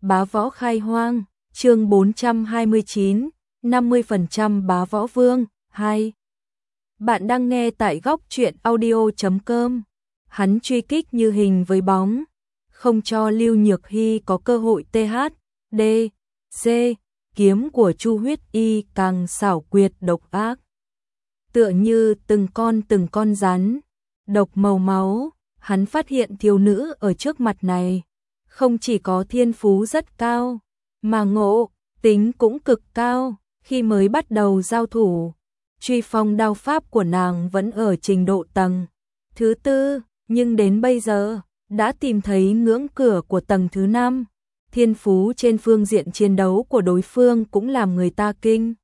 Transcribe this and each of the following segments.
Bá võ khai hoang, chương 429, 50% bá võ vương, 2. Bạn đang nghe tại góc truyện audio.com. Hắn truy kích như hình với bóng, không cho Lưu Nhược Hy có cơ hội THD, C, kiếm của Chu Huyết Y càng xảo quyệt độc ác. Tựa như từng con rắn, độc màu máu, hắn phát hiện thiếu nữ ở trước mặt này không chỉ có thiên phú rất cao, mà ngộ tính cũng cực cao. Khi mới bắt đầu giao thủ, truy phong đao pháp của nàng vẫn ở trình độ tầng thứ 4, nhưng đến bây giờ đã tìm thấy ngưỡng cửa của tầng thứ 5. Thiên phú trên phương diện chiến đấu của đối phương cũng làm người ta kinh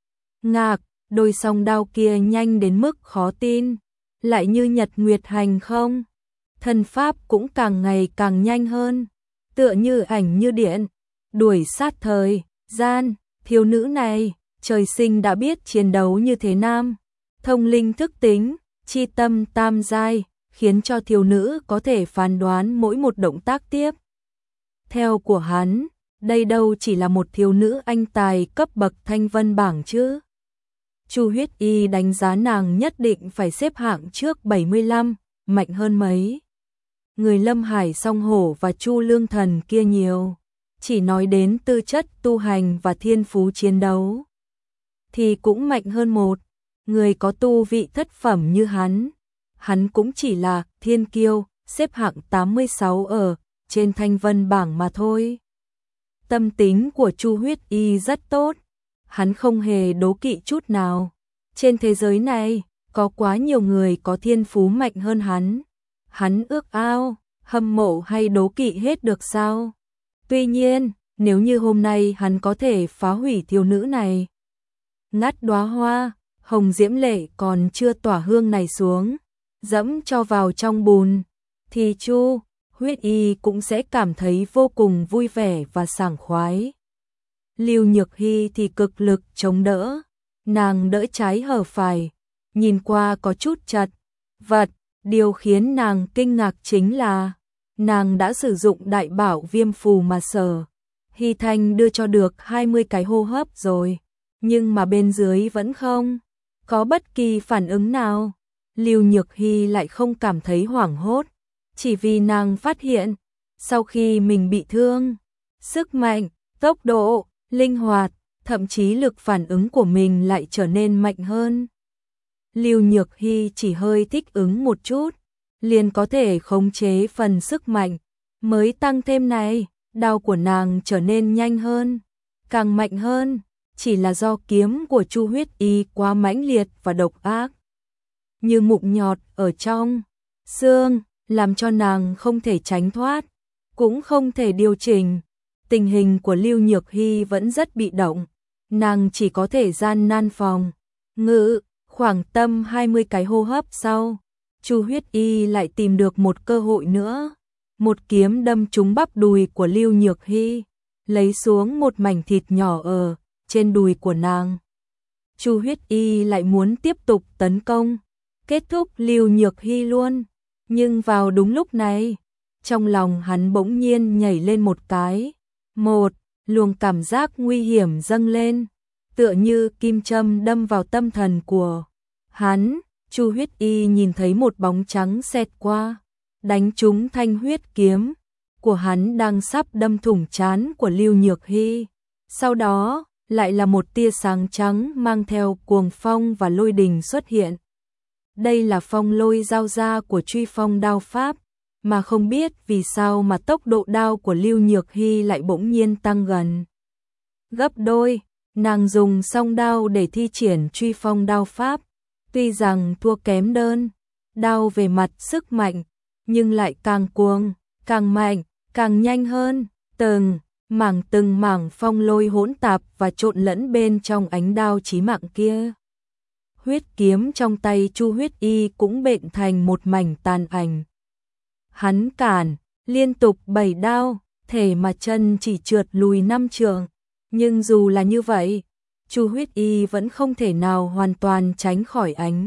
ngạc, đôi song đao kia nhanh đến mức khó tin, lại như nhật nguyệt hành không. Thân pháp cũng càng ngày càng nhanh hơn, tựa như ảnh như điện, đuổi sát thời gian. Thiếu nữ này trời sinh đã biết chiến đấu như thế nam, thông linh thức tính, chi tâm tam giai, khiến cho thiếu nữ có thể phán đoán mỗi một động tác tiếp theo của hắn. Đây đâu chỉ là một thiếu nữ anh tài cấp bậc thanh vân bảng chứ. Chu Huyết Y đánh giá nàng nhất định phải xếp hạng trước 75, mạnh hơn mấy người Lâm Hải Song Hổ và Chu Lương Thần kia nhiều. Chỉ nói đến tư chất tu hành và thiên phú chiến đấu thì cũng mạnh hơn một người có tu vị thất phẩm như hắn. Hắn cũng chỉ là thiên kiêu, xếp hạng 86 ở trên thanh vân bảng mà thôi. Tâm tính của Chu Huyết Y rất tốt, hắn không hề đố kỵ chút nào. Trên thế giới này có quá nhiều người có thiên phú mạnh hơn hắn. Hắn ước ao, hâm mộ hay đố kỵ hết được sao? Tuy nhiên, nếu như hôm nay hắn có thể phá hủy thiếu nữ này, ngắt đóa hoa hồng diễm lệ còn chưa tỏa hương này xuống, dẫm cho vào trong bùn, thì Chu Huyết Y cũng sẽ cảm thấy vô cùng vui vẻ và sảng khoái. Lưu Nhược Hy thì cực lực chống đỡ, nàng đỡ trái hở phải, nhìn qua có chút chật vật. Điều khiến nàng kinh ngạc chính là nàng đã sử dụng đại bảo viêm phù mà Sở Hy Thanh đưa cho được 20 cái hô hấp rồi, nhưng mà bên dưới vẫn không có bất kỳ phản ứng nào. Lưu Nhược Hy lại không cảm thấy hoảng hốt, chỉ vì nàng phát hiện sau khi mình bị thương, sức mạnh, tốc độ, linh hoạt, thậm chí lực phản ứng của mình lại trở nên mạnh hơn. Lưu Nhược Hy chỉ hơi thích ứng một chút, liền có thể khống chế phần sức mạnh mới tăng thêm này. Đao của nàng trở nên nhanh hơn, càng mạnh hơn, chỉ là do kiếm của Chu Huyết Y quá mãnh liệt và độc ác, như mụn nhọt ở trong xương, làm cho nàng không thể tránh thoát, cũng không thể điều chỉnh. Tình hình của Lưu Nhược Hy vẫn rất bị động, nàng chỉ có thể gian nan phòng ngự. Khoảng tầm 20 cái hô hấp sau, Chu Huyết Y lại tìm được một cơ hội nữa. Một kiếm đâm trúng bắp đùi của Lưu Nhược Hy, lấy xuống một mảnh thịt nhỏ ở trên đùi của nàng. Chu Huyết Y lại muốn tiếp tục tấn công, kết thúc Lưu Nhược Hy luôn. Nhưng vào đúng lúc này, trong lòng hắn bỗng nhiên nhảy lên một cái. Một luồng cảm giác nguy hiểm dâng lên, tựa như kim châm đâm vào tâm thần của hắn. Chu Huyết Y nhìn thấy một bóng trắng xẹt qua, đánh trúng thanh huyết kiếm của hắn đang sắp đâm thủng trán của Lưu Nhược Hy. Sau đó, lại là một tia sáng trắng mang theo cuồng phong và lôi đình xuất hiện. Đây là phong lôi giao ra của truy phong đao pháp, mà không biết vì sao mà tốc độ đao của Lưu Nhược Hy lại bỗng nhiên tăng gần gấp đôi. Nàng dùng song đao để thi triển truy phong đao pháp, tuy rằng thua kém đơn đao về mặt sức mạnh, nhưng lại càng cuồng, càng mạnh, càng nhanh hơn. Từng mảng phong lôi hỗn tạp và trộn lẫn bên trong ánh đao chí mạng kia. Huyết kiếm trong tay Chu Huyết Y cũng bện thành một mảnh tàn ảnh. Hắn cản liên tục 7 đao, thể mà chân chỉ trượt lùi 5 trượng. Nhưng dù là như vậy, Chu Huyết Y vẫn không thể nào hoàn toàn tránh khỏi ánh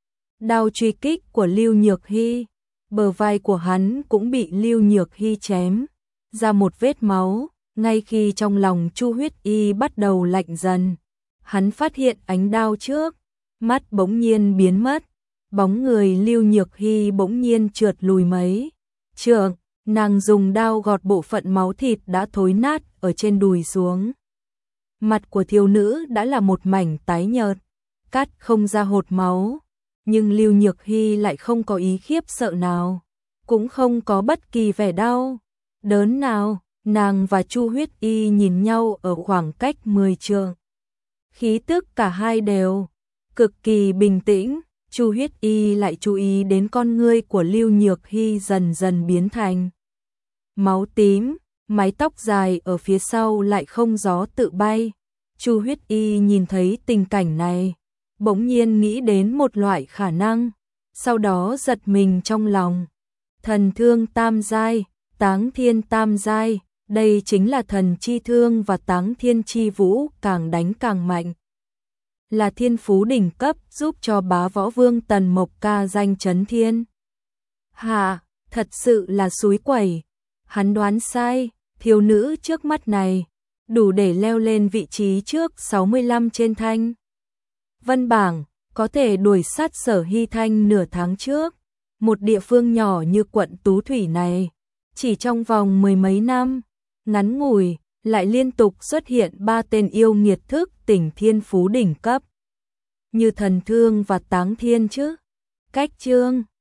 đao truy kích của Lưu Nhược Hy. Bờ vai của hắn cũng bị Lưu Nhược Hy chém ra một vết máu, Ngay khi trong lòng Chu Huyết Y bắt đầu lạnh dần, hắn phát hiện ánh đao trước mắt bỗng nhiên biến mất, bóng người Lưu Nhược Hy bỗng nhiên trượt lùi mấy trượng, nàng dùng đao gọt bộ phận máu thịt đã thối nát ở trên đùi xuống. Mặt của thiếu nữ đã là một mảnh tái nhợt, cắt không ra hột máu, nhưng Lưu Nhược Hy lại không có ý khiếp sợ nào, cũng không có bất kỳ vẻ đau đớn nào. Nàng và Chu Huyết Y nhìn nhau ở khoảng cách 10 trượng. Khí tức cả hai đều cực kỳ bình tĩnh. Chu Huyết Y lại chú ý đến con ngươi của Lưu Nhược Hy dần dần biến thành máu tím, mái tóc dài ở phía sau lại không gió tự bay. Chu Huyết Y nhìn thấy tình cảnh này, bỗng nhiên nghĩ đến một loại khả năng, sau đó giật mình trong lòng. Thần thương tam giai, táng thiên tam giai, đây chính là thần chi thương và táng thiên chi vũ, càng đánh càng mạnh. Là thiên phú đỉnh cấp giúp cho bá võ vương Tần Mộc ca danh chấn thiên hạ, thật sự là xúi quẩy. Hắn đoán sai, thiếu nữ trước mắt này đủ để leo lên vị trí trước 65 trên thanh vân bảng, có thể đuổi sát Sở Hy Thanh nửa tháng trước. Một địa phương nhỏ như quận Tú Thủy này, chỉ trong vòng mười mấy năm ngắn ngủi lại liên tục xuất hiện 3 tên yêu nghiệt thức tỉnh thiên phú đỉnh cấp như thần thương và táng thiên chứ. Cách chương